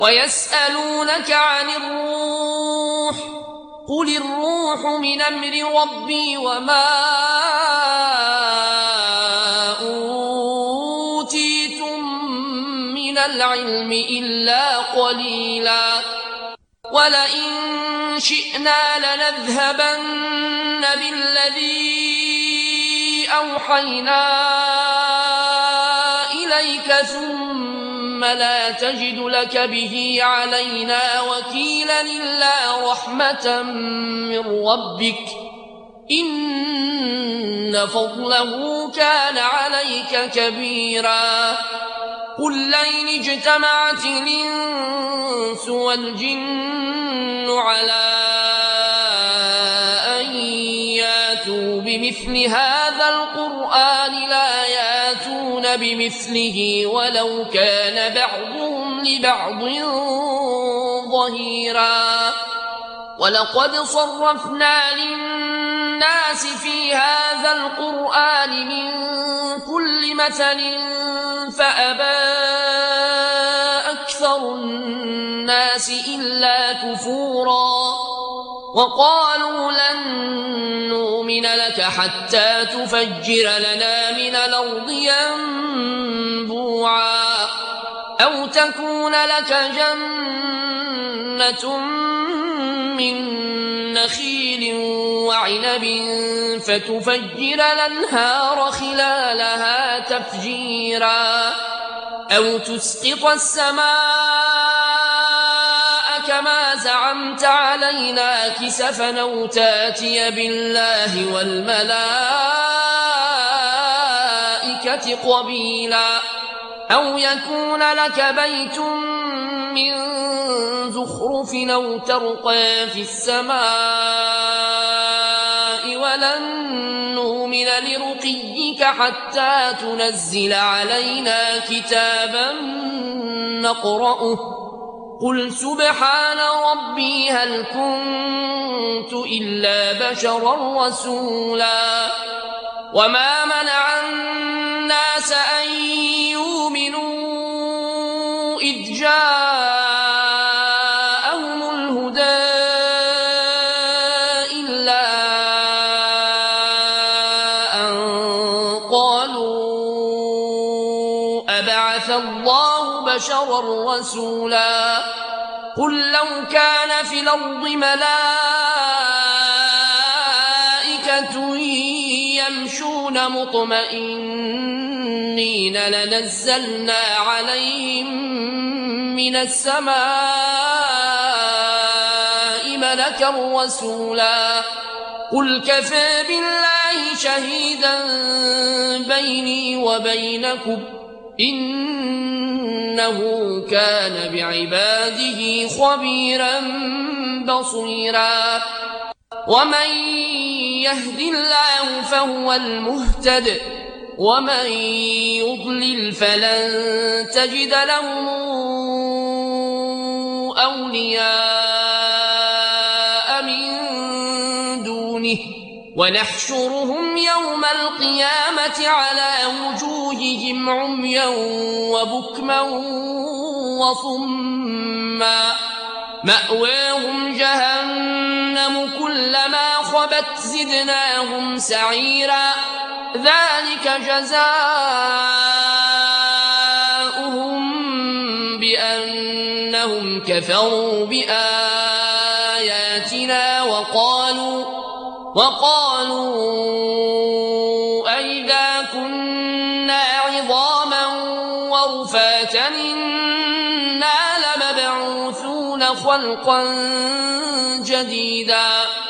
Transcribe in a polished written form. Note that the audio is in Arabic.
ويسألونك عن الروح قل الروح من أمر ربي وما أوتيتم من العلم إلا قليلا ولئن شئنا لنذهبن بالذي أوحينا إليك ثم لا تجد لك به علينا وكيلا إلا رحمة من ربك إن فضله كان عليك كبيرا قل لئن اجتمعت الإنس والجن على أن ياتوا بمثل هذا القرآن لا ياتون بمثله ولو كان بعضهم لبعض ظهيرا ولقد صرفنا للناس في هذا القرآن من كل مثل فأبى أكثر الناس إلا كفورا وقالوا لن نؤمن لك حتى تفجر لنا من الأرض ينبوعا أو تكون لك جنة من نخيل وعنب فتفجر الأنهار خلالها تفجيرا أو تسقط السماء كما زعمت علينا كسفا أو تاتي بالله والملائكة قبيلا أو يكون لك بيت من زخرف أو ترقى في السماء ولن نؤمن لرقيك حتى تنزل علينا كتابا نقرأه قل سبحان ربي هل كنت إلا بشرا رسولا وما منع الناس أن يؤمنوا إذ جاءهم الهدى إلا أن قالوا أبعث الله بشرا رسولا قل لو كان في الأرض ملائكة يمشون مطمئنين لنزلنا عليهم من السماء ملكا رسولا قل كفى بالله شهيدا بيني وبينكم إنه كان بعباده خبيرا بصيرا ومن يهد الله فهو المهتد ومن يضلل فلن تجد لهم أولياء من دونه ونحشرهم يوم القيامة على وجوههم عميا وبكما وصما مأواهم جهنم كلما خبت زدناهم سعيرا ذلك جزاؤهم بأنهم كفروا بآياتنا وقالوا أئذا كنا عظاما ورفاتا إنا لمبعوثون خلقا جديدا